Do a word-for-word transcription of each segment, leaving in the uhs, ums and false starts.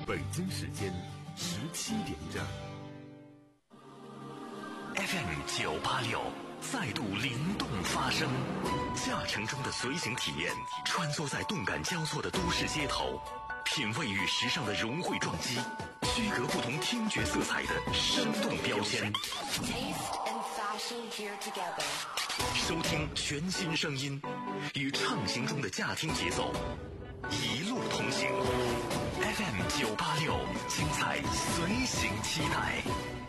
北京时间十七点整。 F M 九八六再度灵动发声，驾乘中的随行体验，穿梭在动感交错的都市街头，品味与时尚的融汇撞击，区隔不同听觉色彩的生动标签。收听全新声音，与畅行中的驾听节奏，一路同行。F M 九八六，精彩随行期待。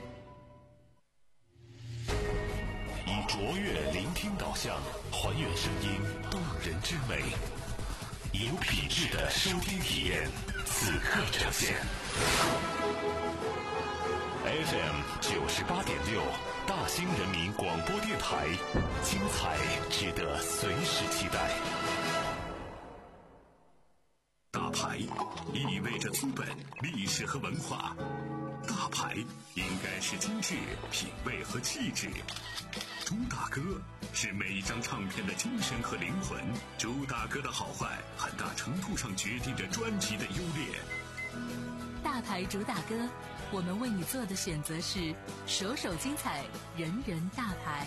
以卓越聆听导向，还原声音动人之美，以有品质的收听体验，此刻呈现。F M 九十八点六，大兴人民广播电台，精彩值得随时期待。大牌意味着资本、历史和文化，大牌应该是精致、品味和气质。朱大哥是每一张唱片的精神和灵魂，朱大哥的好坏很大程度上决定着专辑的优劣。 大牌主打歌，我们为你做的选择是首首精彩，人人大牌。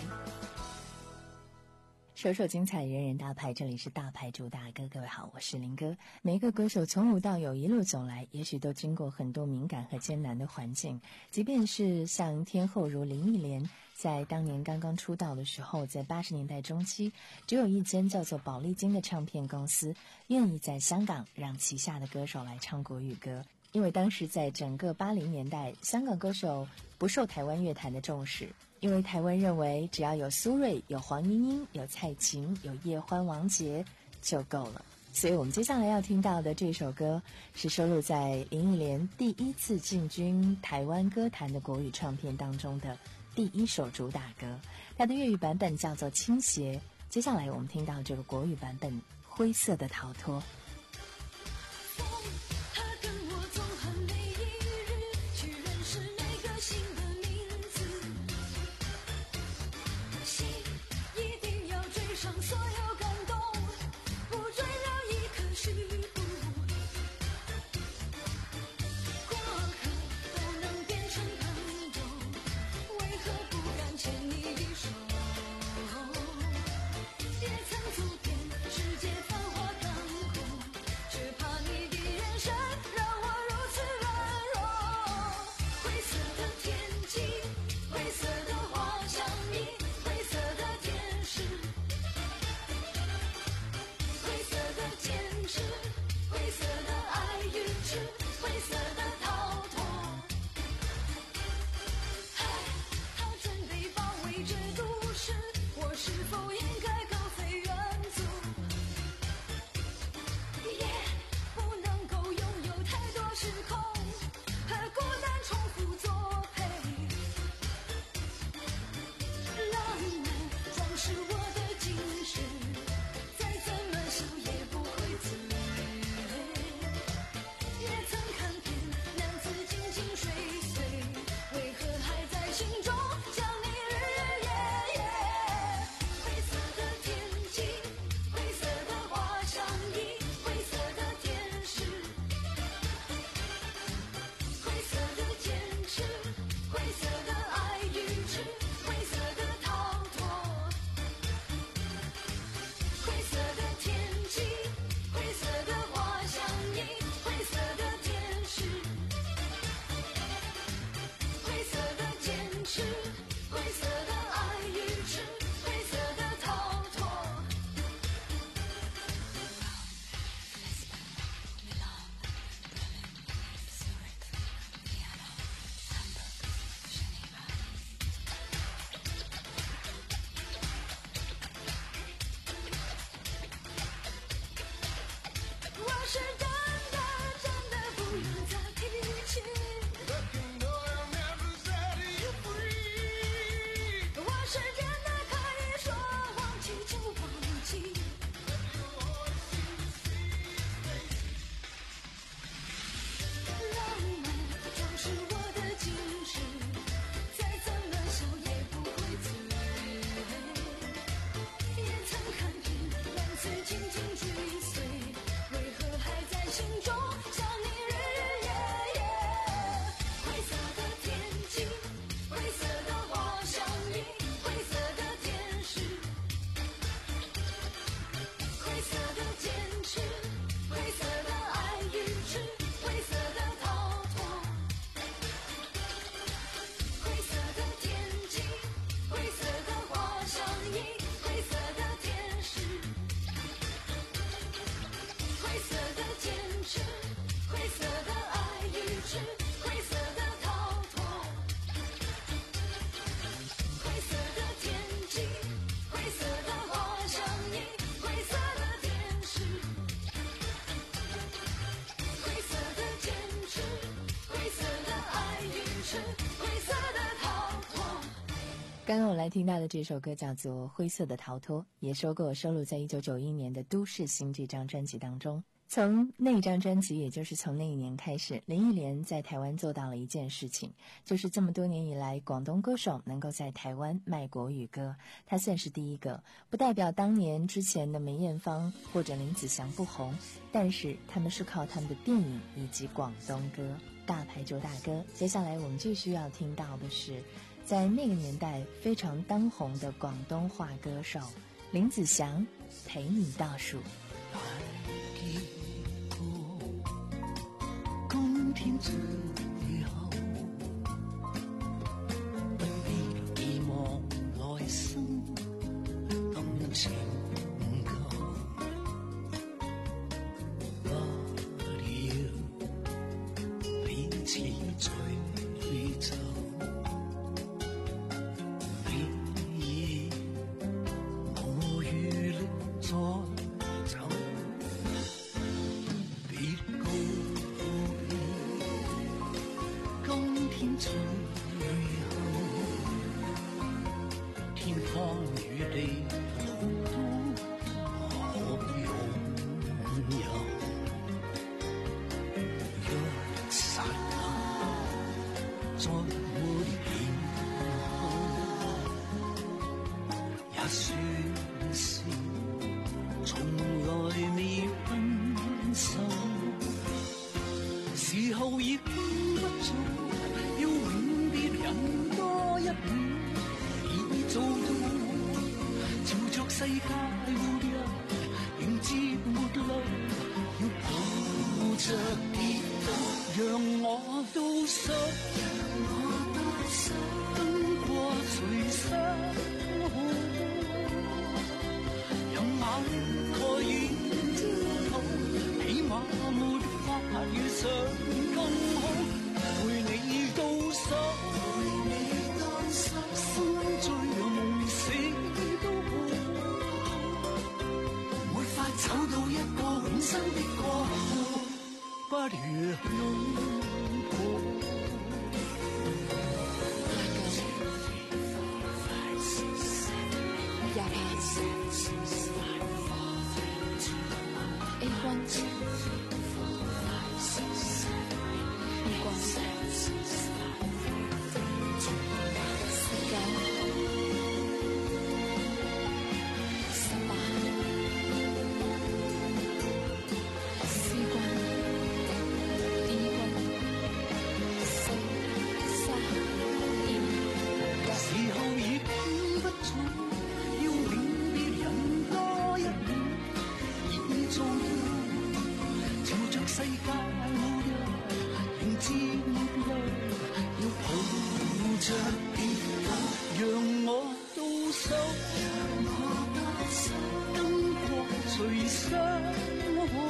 首首精彩，人人大牌，这里是大牌主打歌。各位好，我是林哥。每一个歌手从无到有一路走来，也许都经过很多敏感和艰难的环境。即便是像天后如林忆莲，在当年刚刚出道的时候，在八十年代中期，只有一间叫做宝丽金的唱片公司愿意在香港让旗下的歌手来唱国语歌。因为当时在整个八零年代，香港歌手不受台湾乐坛的重视，因为台湾认为只要有苏芮、有黄莺莺、有蔡琴、有叶欢、王杰就够了。所以我们接下来要听到的这首歌是收录在林忆莲第一次进军台湾歌坛的国语唱片当中的第一首主打歌，它的粤语版本叫做《倾斜》。接下来我们听到这个国语版本《灰色的逃脱》。 Free 持，灰色的逃脱，灰色的天际，灰色的花上衣，灰色的天使，灰色的坚持，灰色的爱运迟，灰色的逃脱。 刚刚我来听到的这首歌叫做《灰色的逃脱》，也说过收录在一九九一年的《都市心》这张专辑当中。从那张专辑，也就是从那一年开始，林忆莲在台湾做到了一件事情，就是这么多年以来，广东歌手能够在台湾卖国语歌，她算是第一个。不代表当年之前的梅艳芳或者林子祥不红，但是他们是靠他们的电影以及广东歌。大牌就大歌，接下来我们继续要听到的是在那个年代非常当红的广东话歌手林子祥，陪你倒数。 今天最後，不必寄望來生感情夠，不了彼此醉酒，你我餘力再走，別告今天最後，天荒與地都可擁有，一剎那再沒然後，也算是從來未分手，時候已經不早，要永別人多一秒，已做到朝着世界末日，迎接末路，要抱着跌倒，讓我倒數，燈過隨身好，讓眼蓋掩焦土，起碼沒法遇上更好。陪你倒數，心醉夢死都好，沒法找到一個永生的國度，不如擁抱。 A one， B one， C九，十八 ，C one， D one， 四三二一。 時候已經不早，要永別人多一秒，已做到朝着世界末日，迎接末路，要抱着跌倒，讓我倒數，燈光隨身好，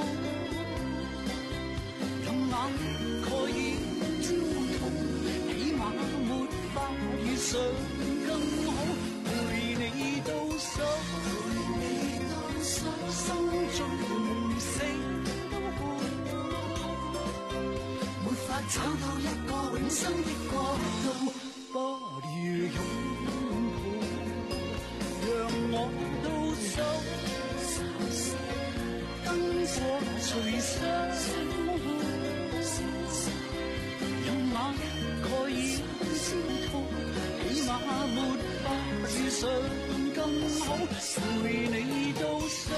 讓眼蓋掩焦土，起碼沒法遇上更好，陪你倒數，心醉夢死都好，沒法找到一個永生的國度，不如擁抱，讓我倒數，燈光隨身好，讓眼蓋掩焦土，起碼沒法遇上更好，陪你倒數，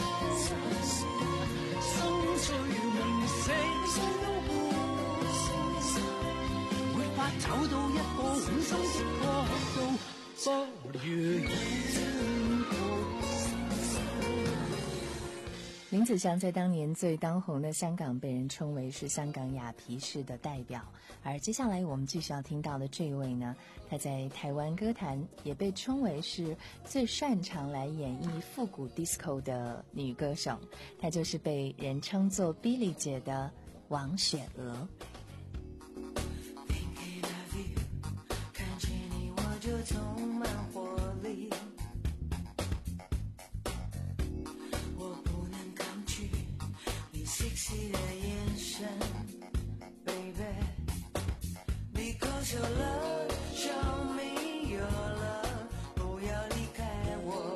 心醉夢死都好，沒法找到一個永生的國度，不如擁抱。 林子祥在当年最当红的香港被人称为是香港雅皮式的代表，而接下来我们继续要听到的这一位呢，她在台湾歌坛也被称为是最擅长来演绎复古 disco 的女歌手，她就是被人称作 Billy 姐的王雪娥。 Because your love show me your love， 不要离开我，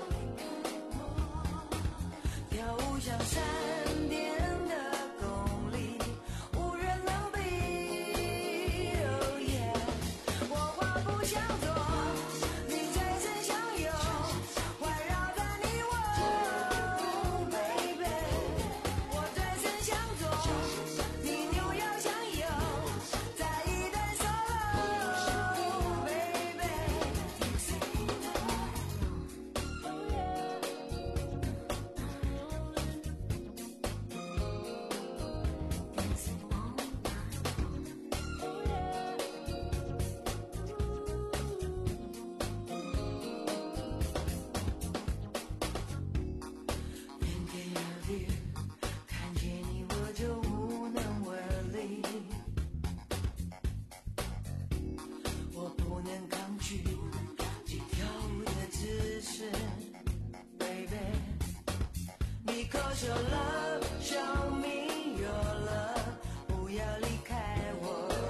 跳舞像闪电的功力，无人能比。Oh yeah， 我话不想做，你最深相拥，环绕在你我，baby， 我最深想做，你扭要相拥，在一段 solo，baby。偏偏有点看见你我就无能为力，我不能抗拒你跳舞的姿势 ，baby。Because your love show me your love， 不要离开我，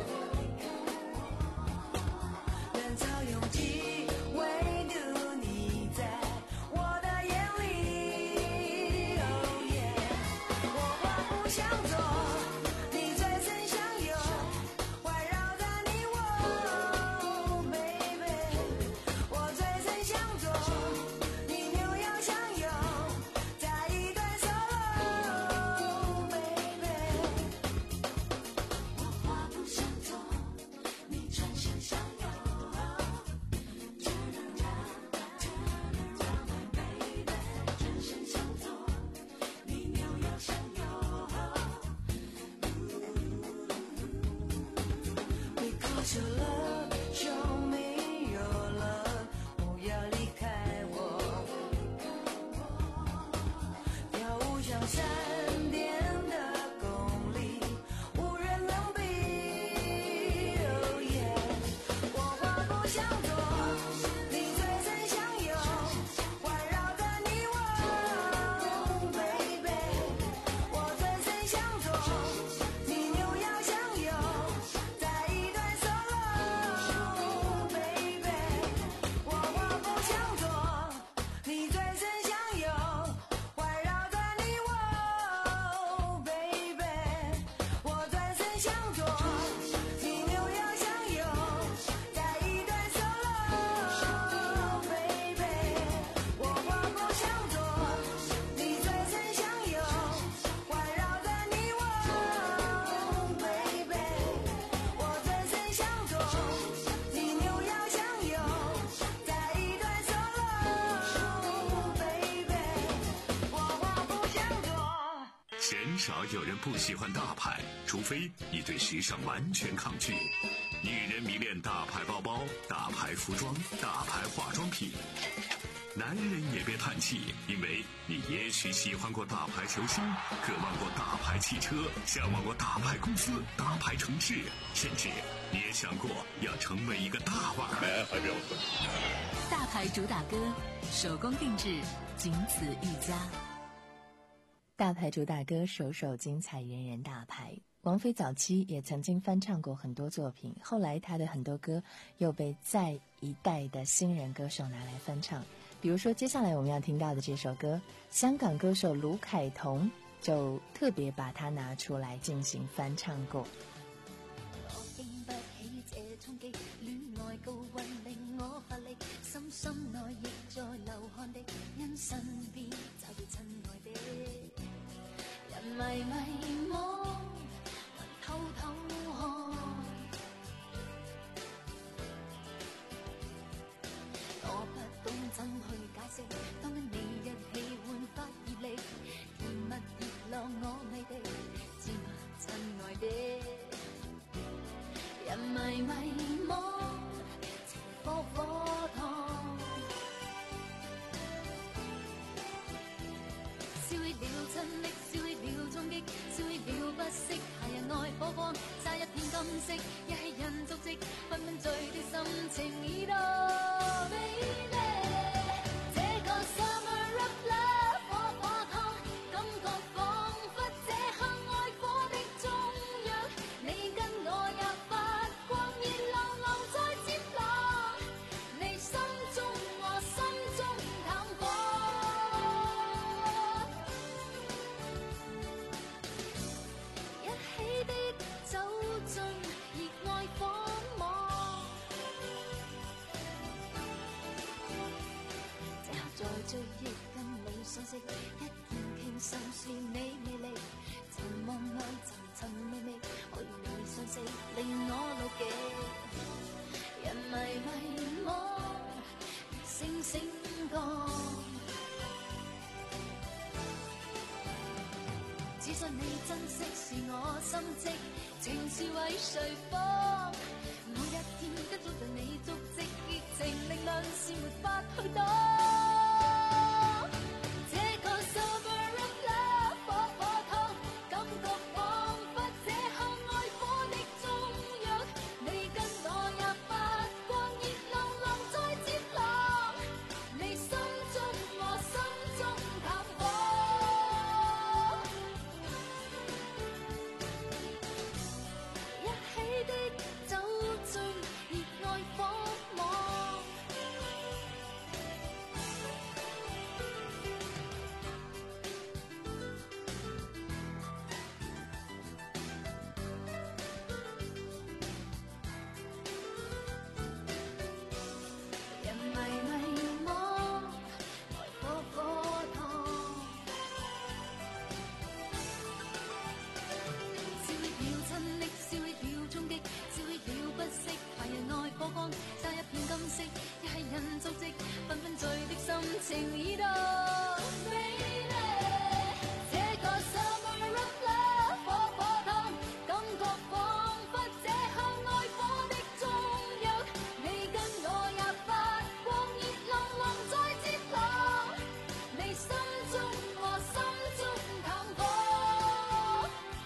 人潮拥挤，唯独你在我的眼里。Oh yeah， 我话不想做，你最深相拥，环绕在你我，baby。我最深想做，你扭要相拥，在一段 solo，baby。我话不想做，你转身相拥。Because your love show me your love， 不要离开我，跳舞像闪电的功力，无人能比。Oh yeah， 我话不想做，你最深相拥，环绕在你我，baby。我最深想做，你扭要相拥，在一段 solo，baby。我话不想做，你最深相拥，环绕在你我，baby。我最深想做，你扭要相拥，在一段 solo，baby。我话不想做，你最深相拥，环绕在你我，baby。我最深想做，你扭要相拥，在一段 solo，baby。我话不想做。 鲜少有人不喜欢大牌，除非你对时尚完全抗拒。女人迷恋大牌包包、大牌服装、大牌化妆品。男人也别叹气，因为你也许喜欢过大牌球星，渴望过大牌汽车，向往过大牌公司、大牌城市，甚至你也想过要成为一个大腕儿。 大牌主打歌，手工定制，仅此一家。 大牌主打歌，首首精彩，人人大牌。王菲早期也曾经翻唱过很多作品，后来她的很多歌又被再一代的新人歌手拿来翻唱。比如说接下来我们要听到的这首歌，香港歌手卢凯彤就特别把它拿出来进行翻唱过。 我經不起這衝擊，戀愛高溫令我乏力，心心內亦在流汗的，因身邊找到親愛的，人迷迷惘，還偷偷看，我不懂怎去解釋，當跟你一起煥發熱力，甜蜜熱浪我美的，知嗎親愛的，人迷迷惘，情火火燙，燒起了親昵，燒起了衝擊，燒起了不息，夏日愛火光，乍一片金色，一起人足跡，紛紛醉的心情已到美麗。這個 summer of love 火火燙，感覺彷彿這刻愛火的中央，你跟我也發光熱浪。 常是你魅力，情望眼層層微微，可以你相識令我牢記。人迷迷惘，星星降，只想你珍惜是我心跡，情是為誰放？每一天都捉到你足跡，熱情令論是沒法去擋。這個 summer of love 火火燙，感覺彷彿這刻愛火的中藥，你跟我也發光，熱浪浪在接浪，你心中我心中淡薄，一起的酒醉，熱愛火網。人迷迷惘，來火火燙。燒熱了親昵，燒熱了衝擊，燒熱了不息，懷人愛火光，灑一片金色，一係人足跡，紛紛醉的心情已到。Baby， 這個 summer of love 火火燙，感覺彷彿這刻愛火的中藥，你跟我也發光，熱浪浪在接浪，你心中我心中淡薄。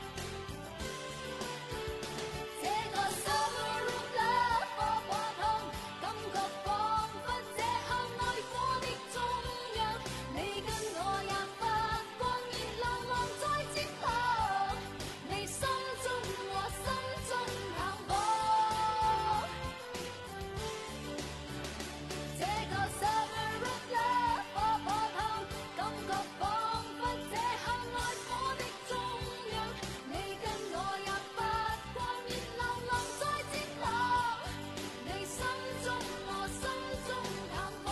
這個 summer of love 火火燙，感覺彷彿這刻愛火的中藥，你跟我也發光，熱浪浪在接浪，你心中我心中淡薄。這個 summer of love 火火燙，感覺彷彿這刻愛火的中藥，你跟我也發光，熱浪浪在接浪，你心中我心中淡薄。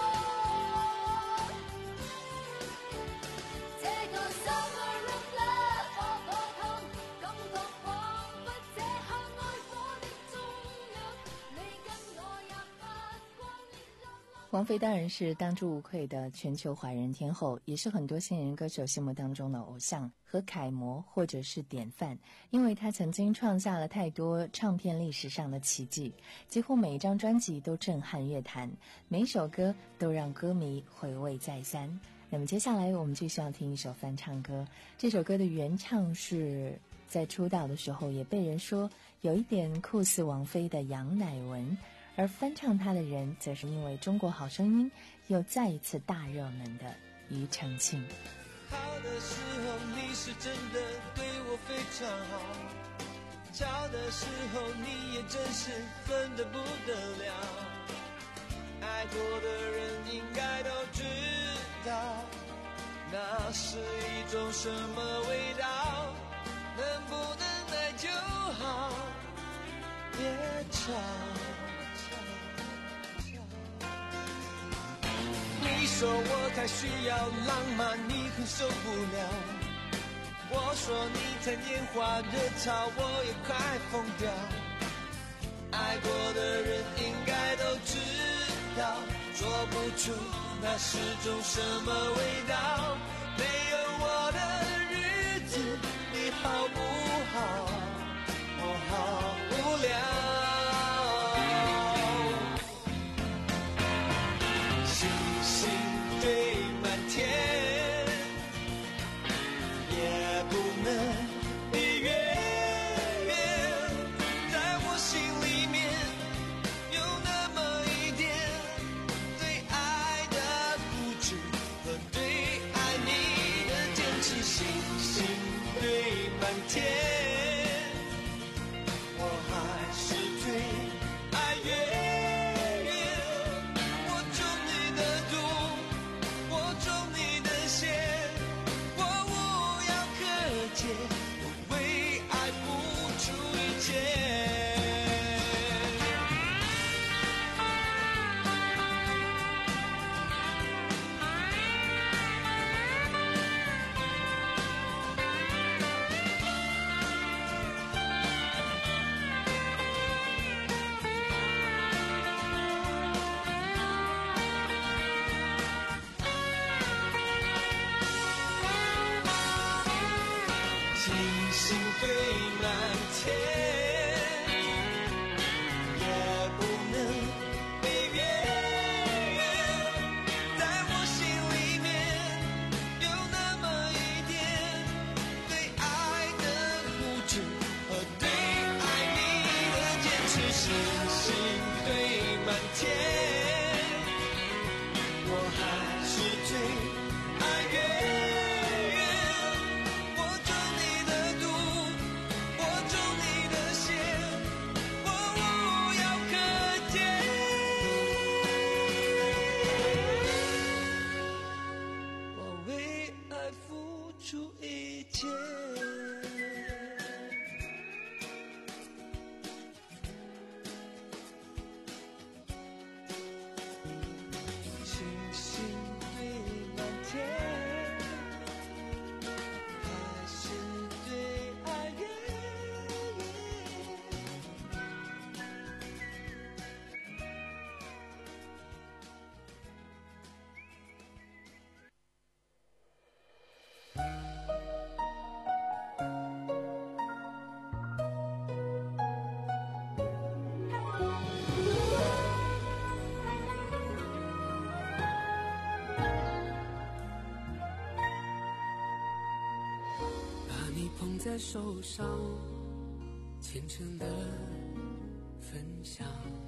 這個 summer of love 火火燙，感覺彷彿這刻愛火的中藥，你跟我也發光，熱浪浪。 王菲当然是当之无愧的全球华人天后，也是很多新人歌手心目当中的偶像和楷模或者是典范，因为她曾经创下了太多唱片历史上的奇迹，几乎每一张专辑都震撼乐坛，每一首歌都让歌迷回味再三。那么接下来我们继续要听一首翻唱歌，这首歌的原唱是在出道的时候也被人说有一点酷似王菲的杨乃文，而翻唱她的人则是因为中国好声音又再一次大热门的庾澄庆。 好的时候你是真的对我非常好，吵的时候你也真是分得不得了，爱过的人应该都知道那是一种什么味道，能不能爱就好，别吵。你说我太需要浪漫，你很受不了，我说你太拈花惹草，我也快疯掉，爱过的人应该都知道，说不出那是种什么味道，没有我的日子你好不好，我好无聊，对满天，也不能比月圆，在我心里面有那么一点对爱的固执和对爱你的坚持，星星对满天，我还是星堆满天，我还是最爱月圆。我中你的毒，我中你的邪，我无药可解。我为爱付出一切。 捧在手上，虔诚的分享，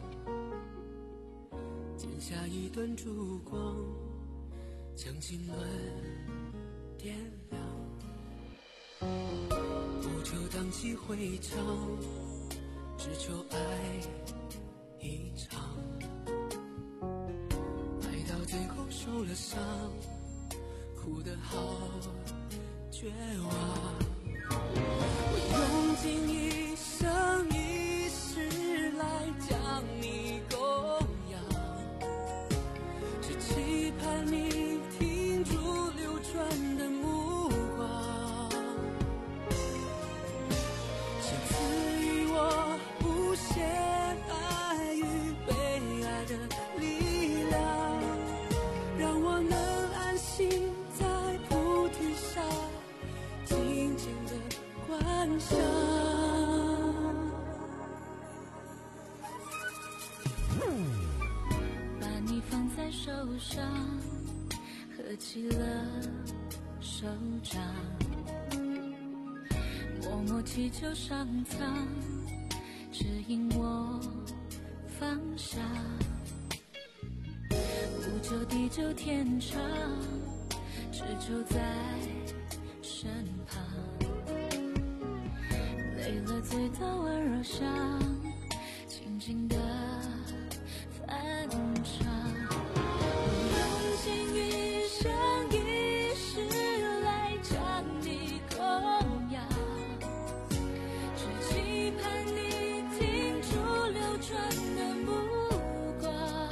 剪下一段烛光，将经纶点亮。不求荡气回肠，只求爱一场，爱到最后受了伤，哭得好绝望。我用尽一生一世来将你供养，只期盼你停住流转的目光，请赐予我无限爱与被爱的力量，让我能安心在菩提下静静地观想。 把你放在手上，合起了手掌，默默祈求上苍指引我方向，不求地久天长，只求在身旁，累了醉到温柔乡，轻轻地翻唱。我用尽一生一世来将你供养，只期盼你停住流转的目光，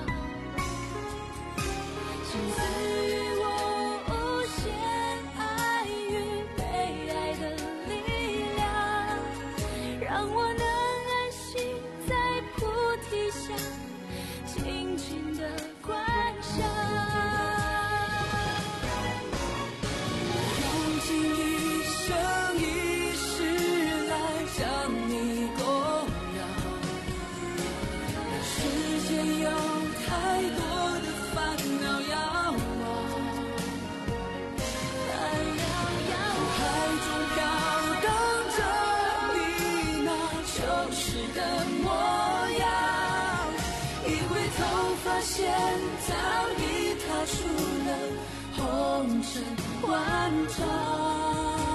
请赐予我无限爱与被爱的力量，让我能安心在菩提下静静地观想。 用尽一生一世来将你供养，世间有太多的烦恼要忘，海中飘荡着你那旧时的模样，一回头发现早已踏出了红尘万丈。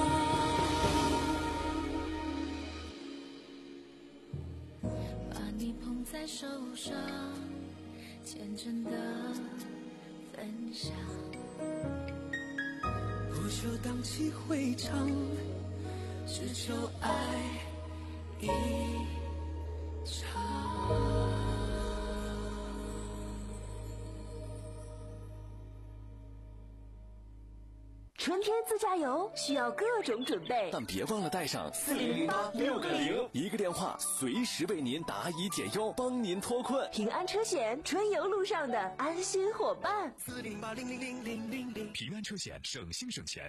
把你捧在手上，虔诚的分享。 不求荡气回肠，只求爱一场。 春天自驾游需要各种准备， 但别忘了带上四零零八六个零，一个电话随时为您答疑解忧，帮您脱困。 平安车险，春游路上的安心伙伴。 四零八零零零零零零，平安车险，省心省钱。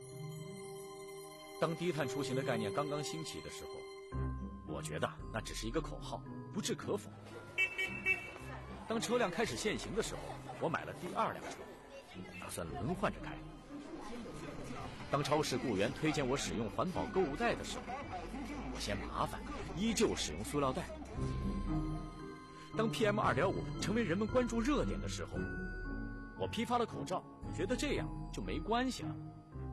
当低碳出行的概念刚刚兴起的时候，我觉得那只是一个口号，不置可否。当车辆开始限行的时候，我买了第二辆车，打算轮换着开。当超市雇员推荐我使用环保购物袋的时候，我嫌麻烦， 依旧使用塑料袋。当 P M 二点五 成为人们关注热点的时候，我批发了口罩，觉得这样就没关系了。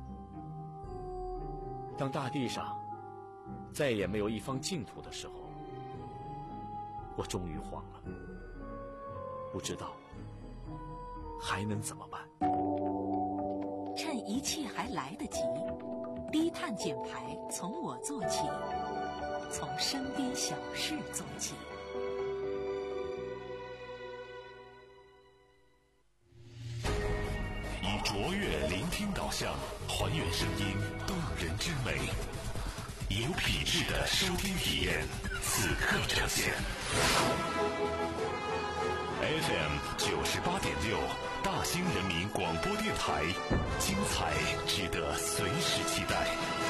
当大地上再也没有一方净土的时候，我终于慌了，不知道还能怎么办。 趁一切还来得及，低碳减排从我做起，从身边小事做起。 以卓越聆听导向，还原声音动人之美，有品质的收听体验，此刻呈现。F M 九十八点六，大兴人民广播电台，精彩值得随时期待。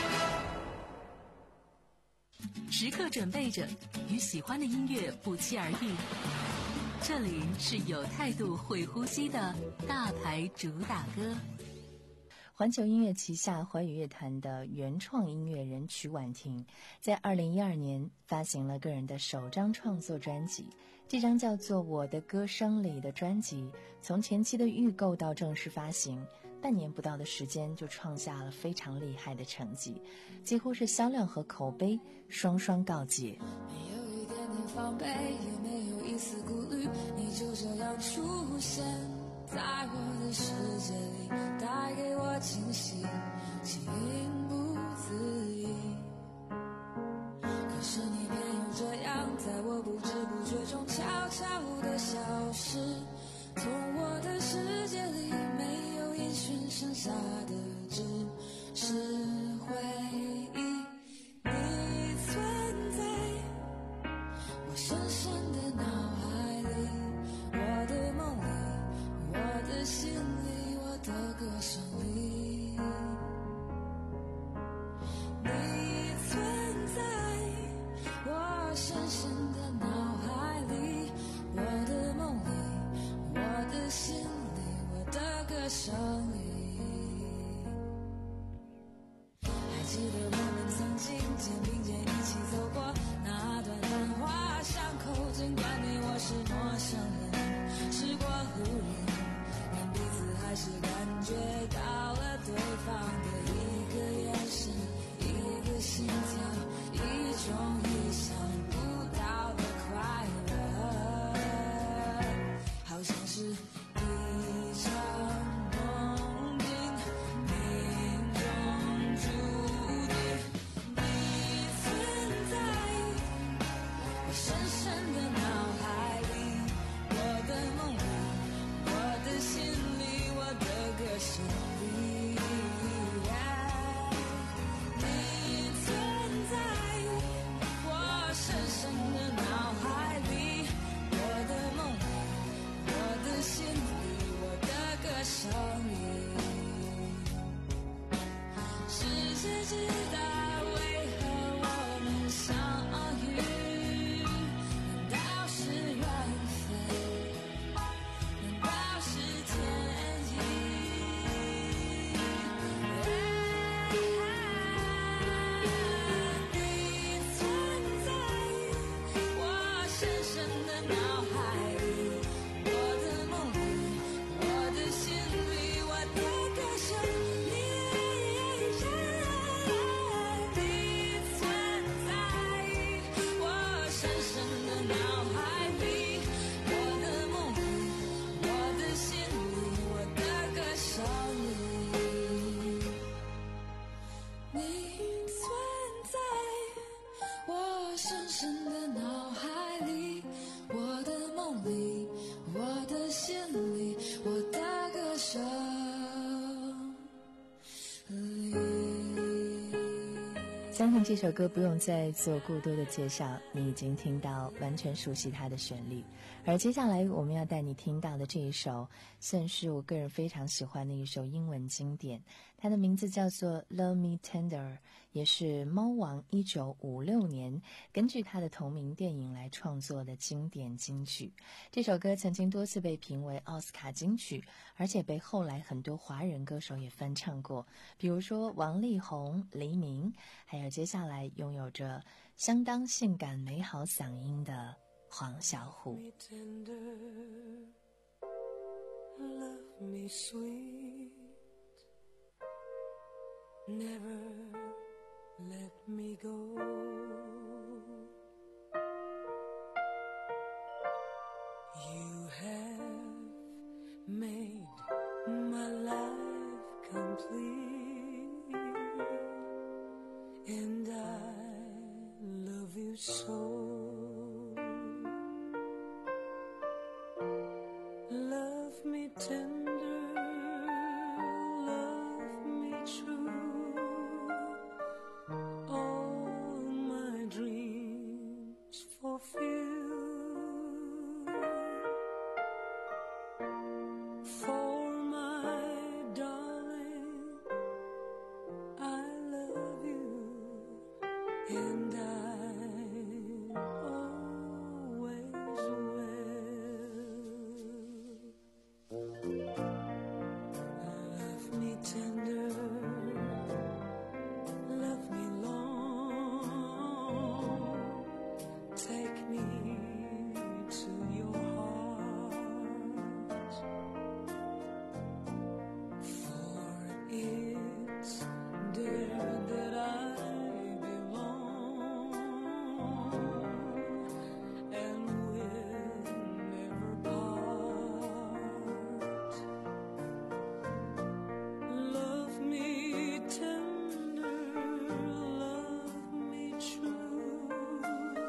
时刻准备着，与喜欢的音乐不期而遇。这里是有态度、会呼吸的大牌主打歌。 环球音乐旗下华语乐坛的原创音乐人曲婉婷，在二零一二年发行了个人的首张创作专辑。这张叫做《我的歌声里》的专辑，从前期的预购到正式发行，半年不到的时间就创下了非常厉害的成绩，几乎是销量和口碑双双告捷。 没有一点点防备，也没有一丝顾虑，你就这样出现在我的世界里，带给我惊喜，情不自已。可是你偏又这样，在我不知不觉中悄悄地消失，从我的世界里没有音讯，剩下的只是回忆。你存在我深深的脑海里，我的梦里，我的心里，我的歌声里。你存在我深深的脑海里，我的梦里，我的心里，我的歌声里。还记得我们曾经肩并肩一起走过那段繁华巷口，尽管你我是陌生人，时过路人，但彼此还是感觉到了对方的一个眼神，一个心跳，一种意想不到的快乐，好像是一场梦境，命中注定。你存在我深深的脑海里，我的梦里，我的心里，我的歌声里。你存在我深深的脑海里，我的梦里，我的心里，我的歌声里。世界知道为何我们相遇，难道是缘分？难道是天意？你存在我深深的脑海里，我的梦里，我的心里，我的歌声里。你存在我深深的脑海里，我的梦里，我的心里，我的歌声里。你存在我深深的脑海里，我的梦里，我的心里，我的歌声里。 相信这首歌不用再做过多的介绍，你已经听到完全熟悉它的旋律。而接下来我们要带你听到的这一首，算是我个人非常喜欢的一首英文经典，它的名字叫做 Love Me Tender， 也是猫王一九五六年根据他的同名电影来创作的经典金曲。这首歌曾经多次被评为奥斯卡金曲，而且被后来很多华人歌手也翻唱过，比如说王力宏、黎明，还有接下来拥有着相当性感美好嗓音的黄小琥。 Love me sweet, never let me go. You have made my life complete, and I love you so. Love me tender, love me true, all my dreams fulfill. For my darling, I love you, and I always will. Love me tender, love me long, take me to your heart, for it's there that I belong, and will never part. Love me tender, love me true,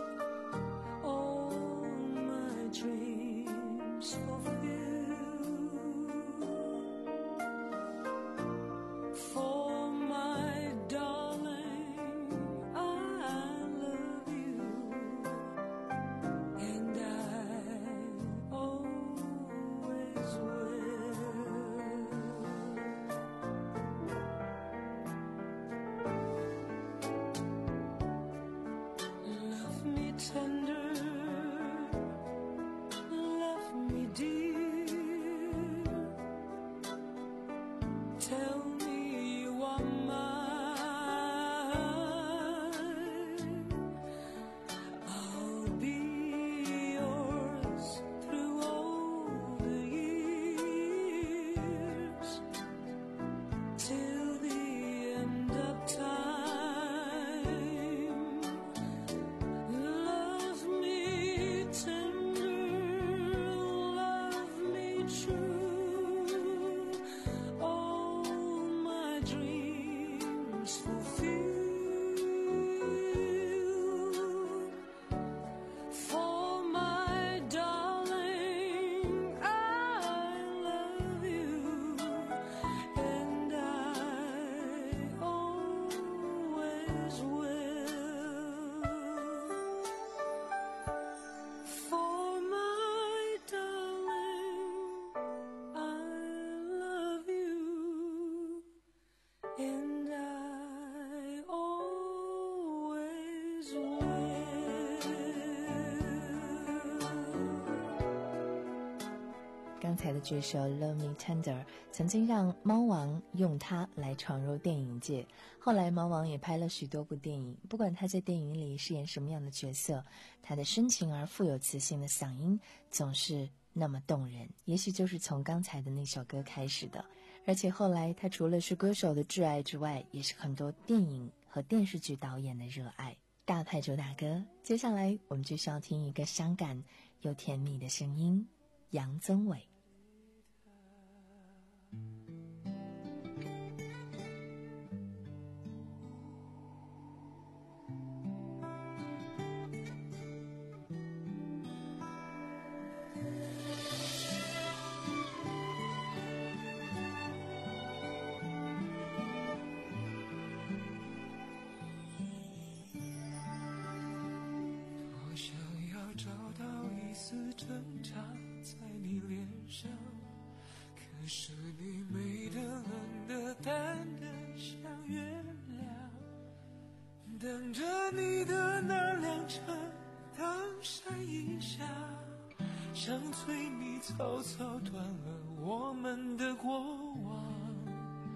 all my dreams fulfill. For my darling, I love you, and I always will. Love me tender, love me dear, tell me you are mine, I'll be yours through all the years, till the end of time. Love me tender, love me true, all my dreams fulfill. For my darling, I love you, and I always will. For my darling, I love you, and I always will. 刚才的这首《Love Me Tender》曾经让猫王用它来闯入电影界，后来猫王也拍了许多部电影，不管他在电影里饰演什么样的角色，他的深情而富有磁性的嗓音总是那么动人，也许就是从刚才的那首歌开始的。而且后来他除了是歌手的挚爱之外，也是很多电影和电视剧导演的热爱。大派周大哥，接下来我们就需要听一个伤感又甜蜜的声音，杨宗纬。 我想要找到一丝挣扎在你脸上，可是你美得冷得淡得像月亮，等着你的那辆车当闪一下，想催你草草断了我们的过往，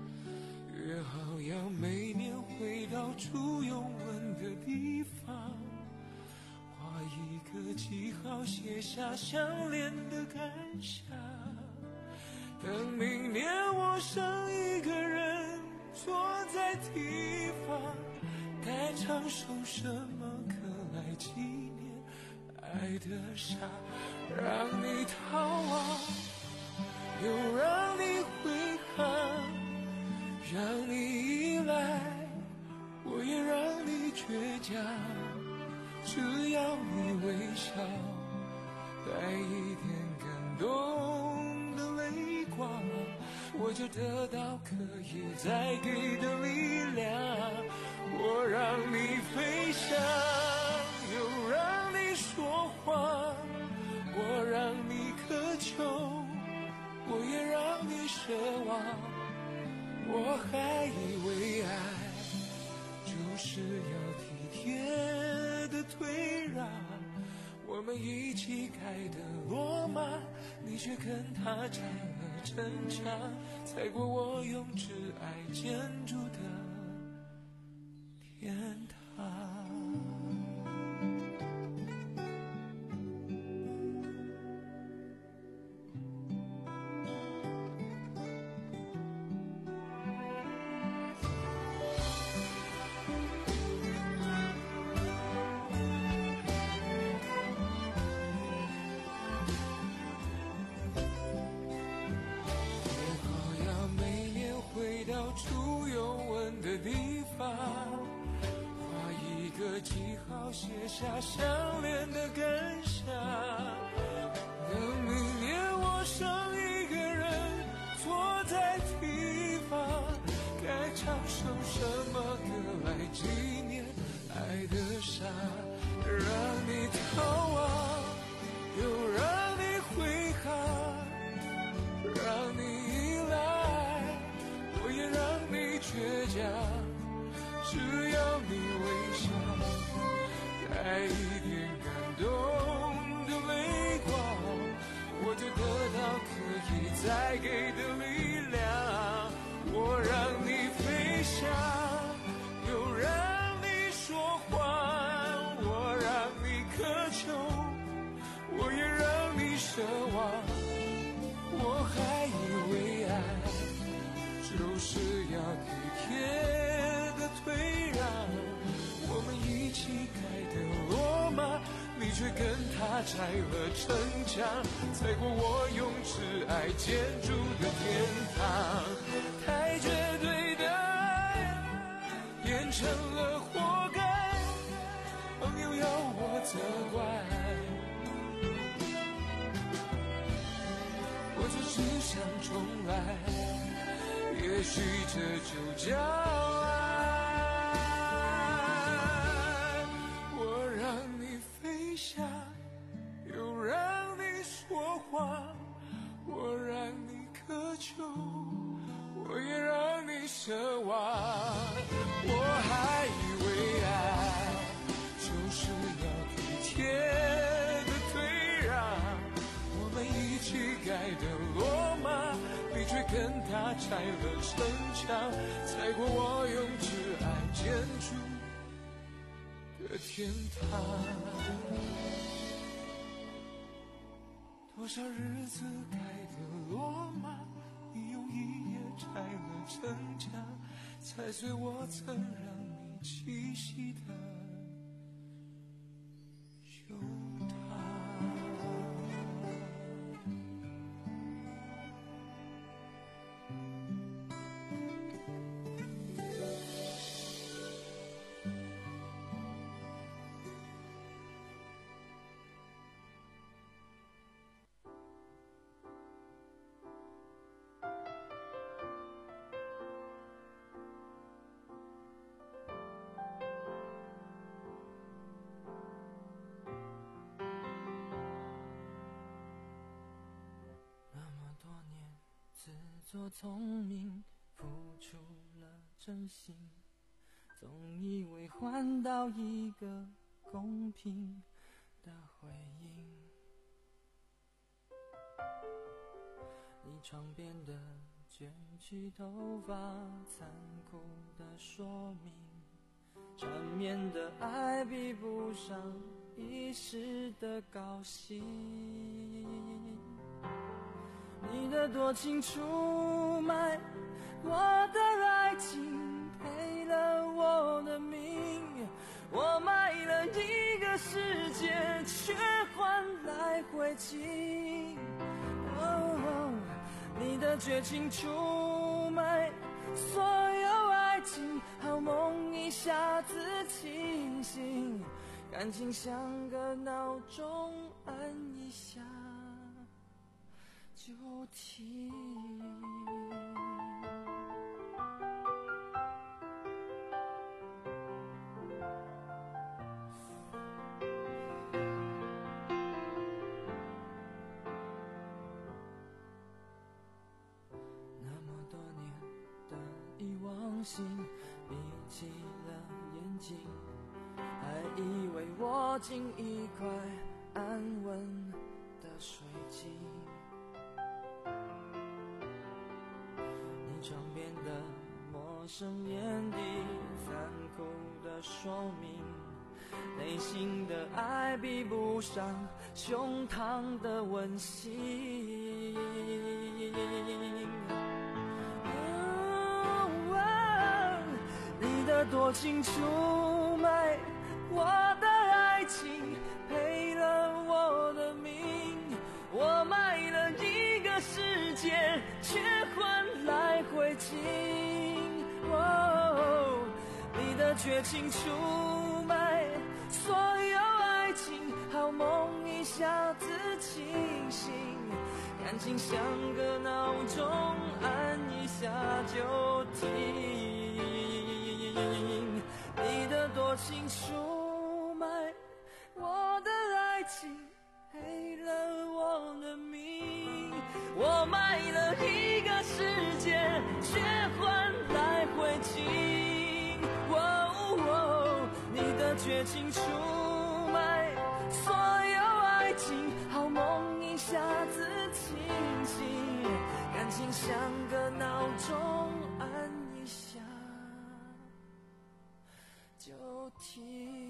约好要每年回到初拥吻的地方， 记号，写下相恋的感想。等明年我剩一个人坐在地方，该唱首什么歌来纪念爱的傻？让你逃亡，又让你挥汗，让你依赖，我也让你倔强。只要你微笑，带一点感动的泪光，我就得到可以再给的力量。我让你飞翔，又让你说谎，我让你渴求，我也让你奢望。我还以为爱就是要体贴的退让，我们一起盖的罗马，你却跟他拆了城墙，踩过我用挚爱建筑的天堂。出有吻的地方，画一个记号，写下相恋的感想。等明年我剩一个人坐在地方，该唱首什么歌来纪念爱的傻？让你逃亡，又让你挥汗，让你倔强，只要你微笑，带一点感动的泪光，我就得到可以再给的力量。我让你飞翔，又让你说谎，我让你渴求，我也让你奢望。我还以为爱就是要体贴的退让，我们一起盖的罗马，你却跟他拆了城墙，踩过我用挚爱建筑的天堂。太绝对的爱变成了活该，朋友要我责怪，我就只想重来，也许这就叫爱。我让你飞翔，又让你说谎，我让你渴求，我也让你奢望。我还以为爱就是要体贴的退让，我们一起盖的罗马，你却跟他拆了城墙，踩过我用挚爱建筑的天堂。多少日子盖的罗马，你用一夜拆了城墙，踩碎我曾让你栖息的胸膛。 做聪明，付出了真心，总以为换到一个公平的回应。你床边的卷曲头发，残酷的说明，缠绵的爱比不上一时的高兴。你的多情出卖我的爱情，赔了我的命。我卖了一个世界，却换来灰烬。哦，你的绝情出卖所有爱情，好梦一下子清醒，感情像个闹钟，按一下就停。心闭起了眼睛，还以为握紧一块安稳的水晶。你窗边的陌生眼底，残酷的说明，内心的爱比不上胸膛的温馨。你的多情出卖我的爱情，赔了我的命。我卖了一个世界，却换来灰烬。哦，你的绝情出卖所有爱情，好梦一下子清醒，感情像个闹钟，按一下就停。你的多情出卖我的爱情，赔了我的命。我卖了一个世界，却换来灰烬。哦哦，你的绝情出卖所有爱情，好梦一下子清醒，感情像个闹钟，按一下就停。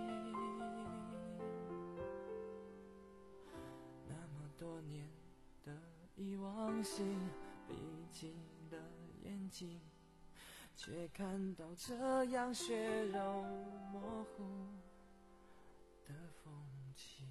那么多年的遗忘性，闭起了眼睛，却看到这样血肉模糊的风景。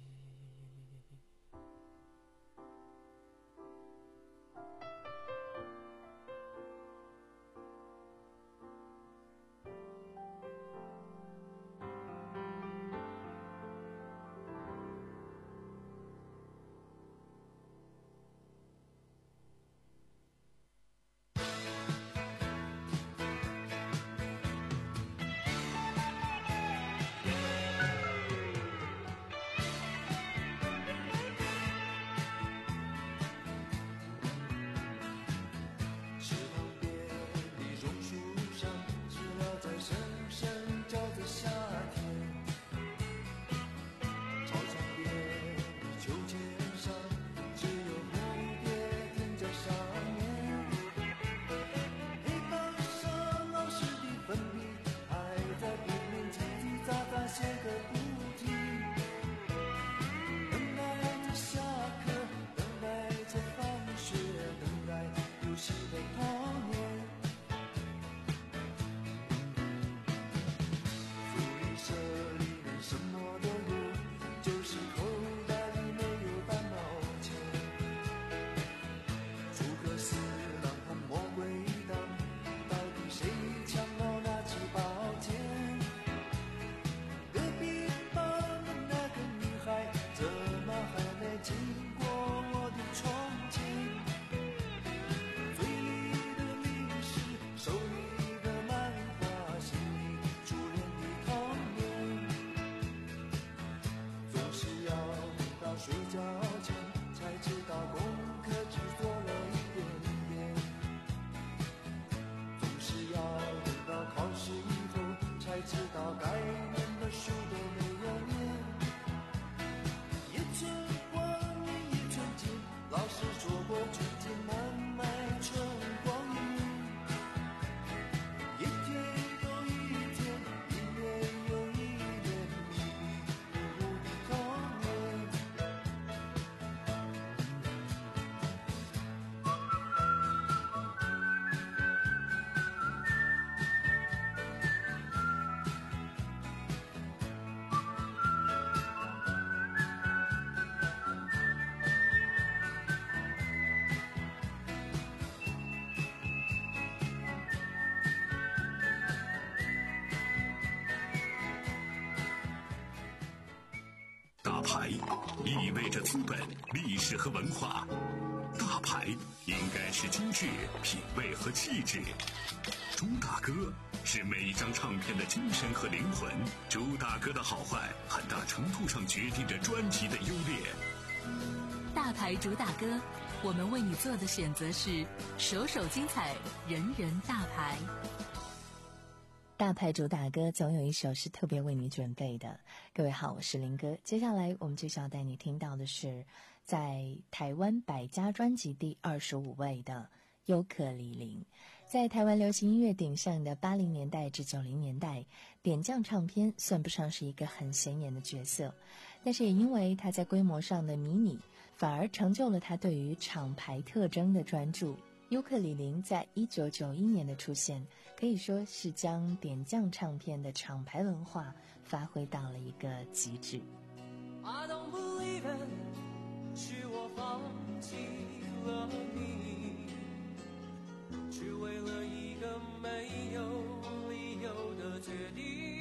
大牌意味着资本、历史和文化，大牌应该是精致、品味和气质。朱大哥是每一张唱片的精神和灵魂，朱大哥的好坏很大程度上决定着专辑的优劣。 大牌主打歌，我们为你做的选择是首首精彩，人人大牌。 大牌主打歌总有一首是特别为你准备的。各位好，我是林哥。接下来我们就是要带你听到的是在台湾百家专辑第二十五位的尤克里里。在台湾流行音乐鼎盛的八零年代至九零年代，点将唱片算不上是一个很显眼的角色，但是也因为他在规模上的迷你，反而成就了他对于厂牌特征的专注。尤克里里在一九九一年的出现，可以说是将点将唱片的厂牌文化发挥到了一个极致。 I don't believe it， 是我放弃了你，只为了一个没有理由的决定，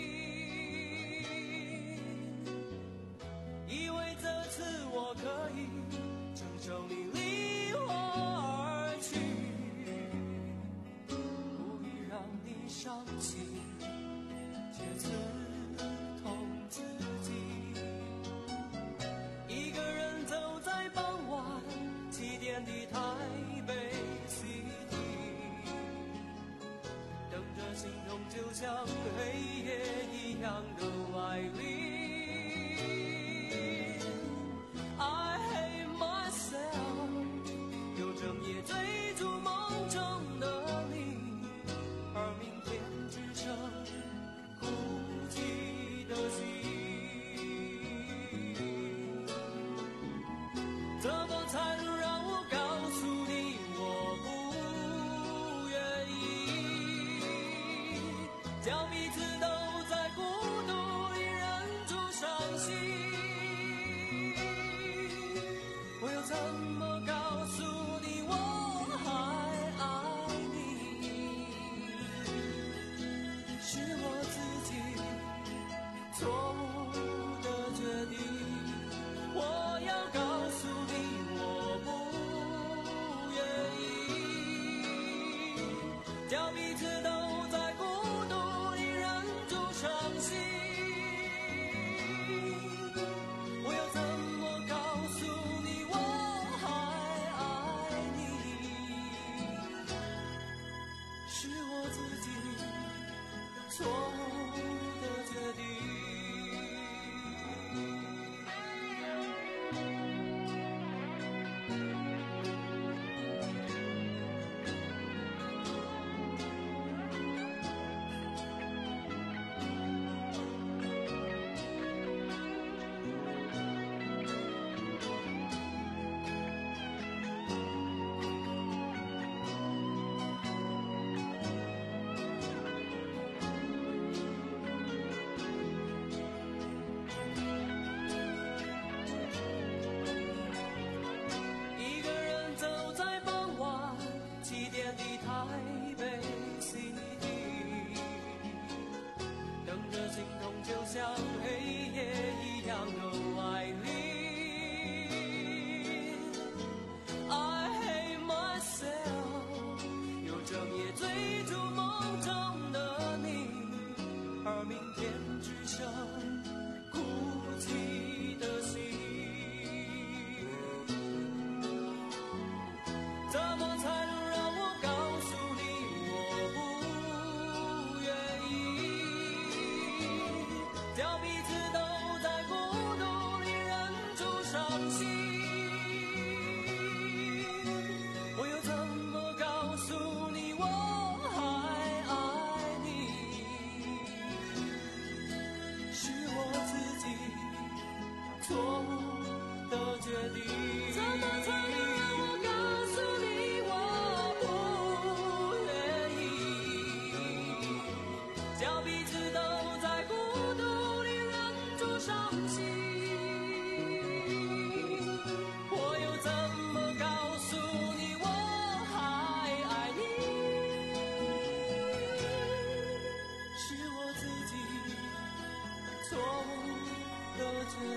以为这次我可以承受你离我而去，故意让你伤心，却刺痛自己。一个人走在傍晚七点的台北 City， 等着心痛就像黑夜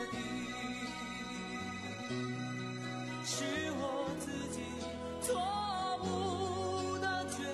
定，是我自己错误的决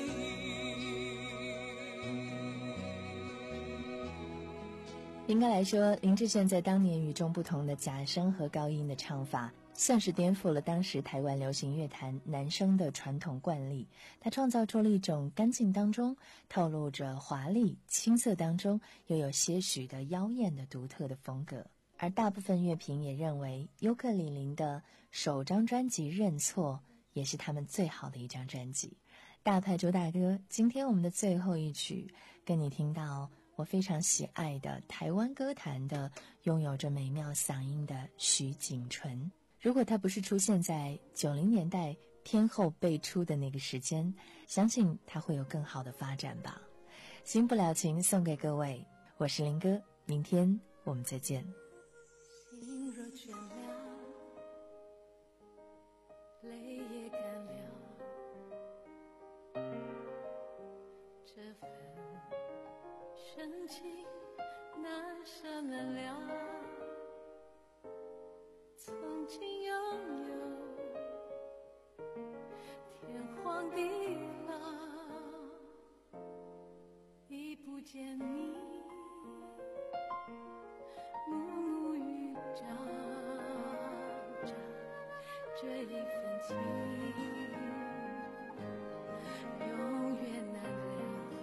定。 应该来说，林志炫在当年与众不同的假声和高音的唱法，像是颠覆了当时台湾流行乐坛男声的传统惯例。他创造出了一种干净当中透露着华丽，青涩当中又有些许的妖艳的独特的风格。而大部分乐评也认为，尤克里里的首张专辑《认错》也是他们最好的一张专辑。大牌周大哥，今天我们的最后一曲，跟你听到我非常喜爱的台湾歌坛的拥有着美妙嗓音的徐锦纯。如果他不是出现在九零年代天后辈出的那个时间，相信他会有更好的发展吧。新不了情送给各位，我是林哥，明天我们再见。 心若倦了，泪也干了，这份深情难舍难了，曾经拥有天荒地老，已不见你暮暮与朝朝，这一份情永远难了，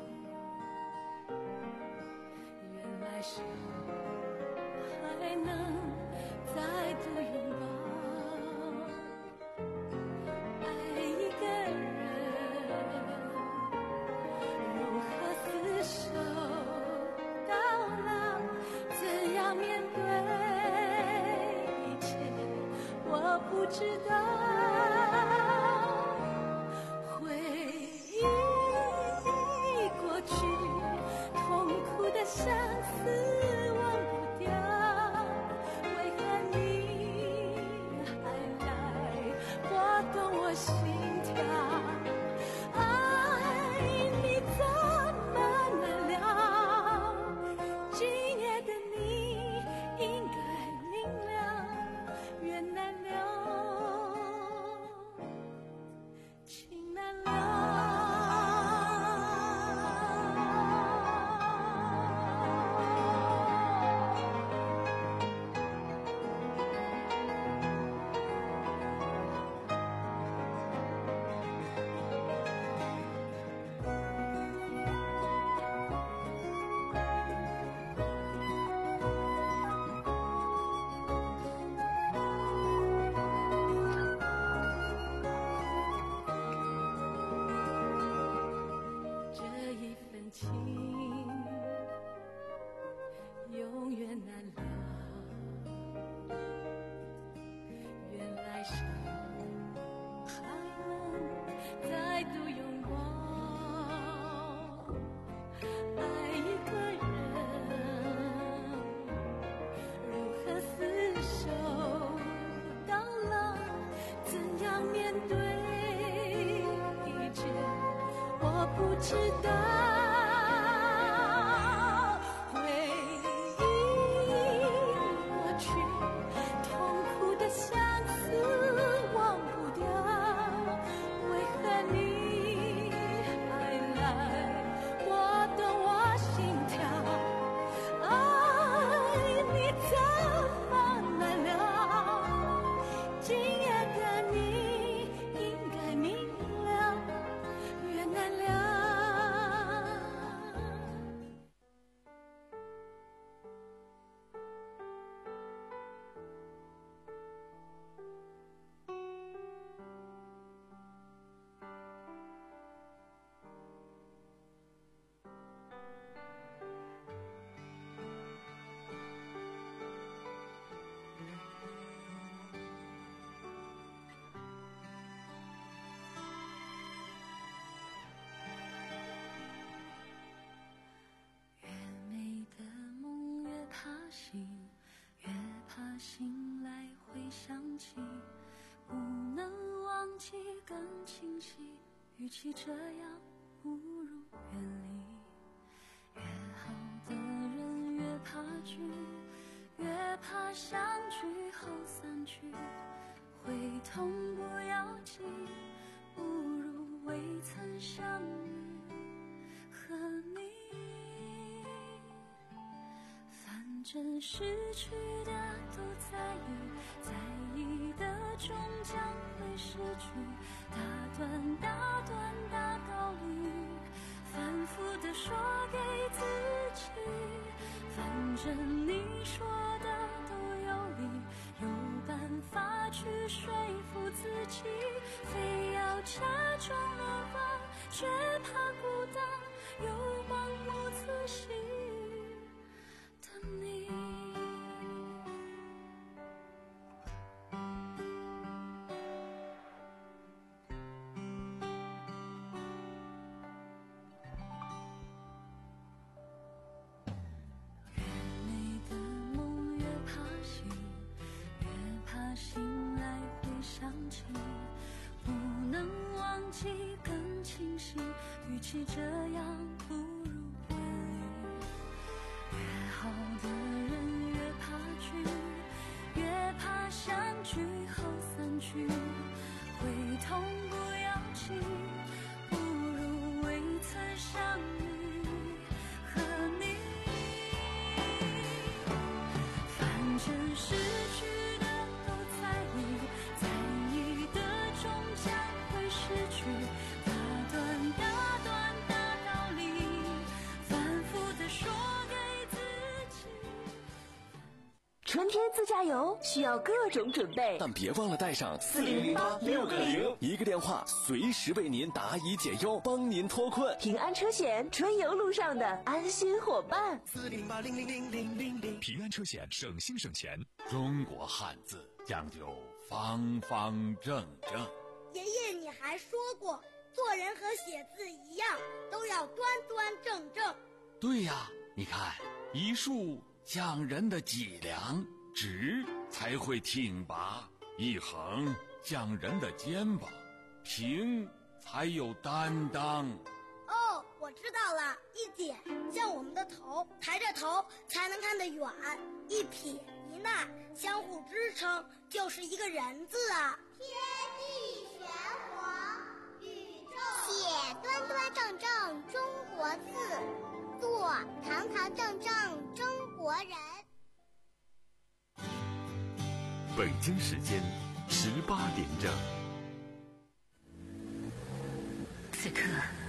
原来是还能再度拥抱，爱一个人如何厮守到老，怎样面对一切我不知道，回忆过去痛苦的相思忘不掉，为何你还来拨动我心跳，爱你怎么难了，今夜的你应该明了，缘难了，情难了。这一份情永远难了，原来是还能再度拥抱，爱一个人如何厮守到老，怎样面对一切我不知道，回忆过去痛苦的相思忘不掉，为何你还来拨动我心跳，爱你怎么难了，今夜的你应该明了，缘难了。越美的梦越怕醒，越怕醒来回想起，不能忘记更清晰，与其这样不如远离，越好的人越怕聚，越怕相聚后散去，会痛不要紧，不如未曾相遇和你。反正失去的都在意，在意的终将会失去，大段大段大道理，反复地说给自己，反正你说的都有理，有办法去说服自己，非要假装乐观，却怕孤单，又盲目自信的你。醒来会想起，不能忘记更清晰，与其这样不如分离。越好的人越怕聚，越怕相聚后散去，会痛不要紧，不如未曾相遇和你。反正失去春天自驾游需要各种准备， 但别忘了带上四零零八六个零， 一个电话随时为您答疑解忧，帮您脱困。 平安车险，春游路上的安心伙伴。 四零八零零零零零零， 平安车险，省心省钱。 中国汉字讲究方方正正。 爷爷，你还说过，做人和写字一样，都要端端正正。 对呀，你看一竖讲人的脊梁，直才会挺拔；一横讲人的肩膀，平才有担当。 哦，我知道了，一点像我们的头，抬着头才能看得远；一撇一捺相互支撑，就是一个人字啊。 天地玄黄，宇宙写端端正正中国字，做堂堂正正中国人。 北京时间十八点整。 此刻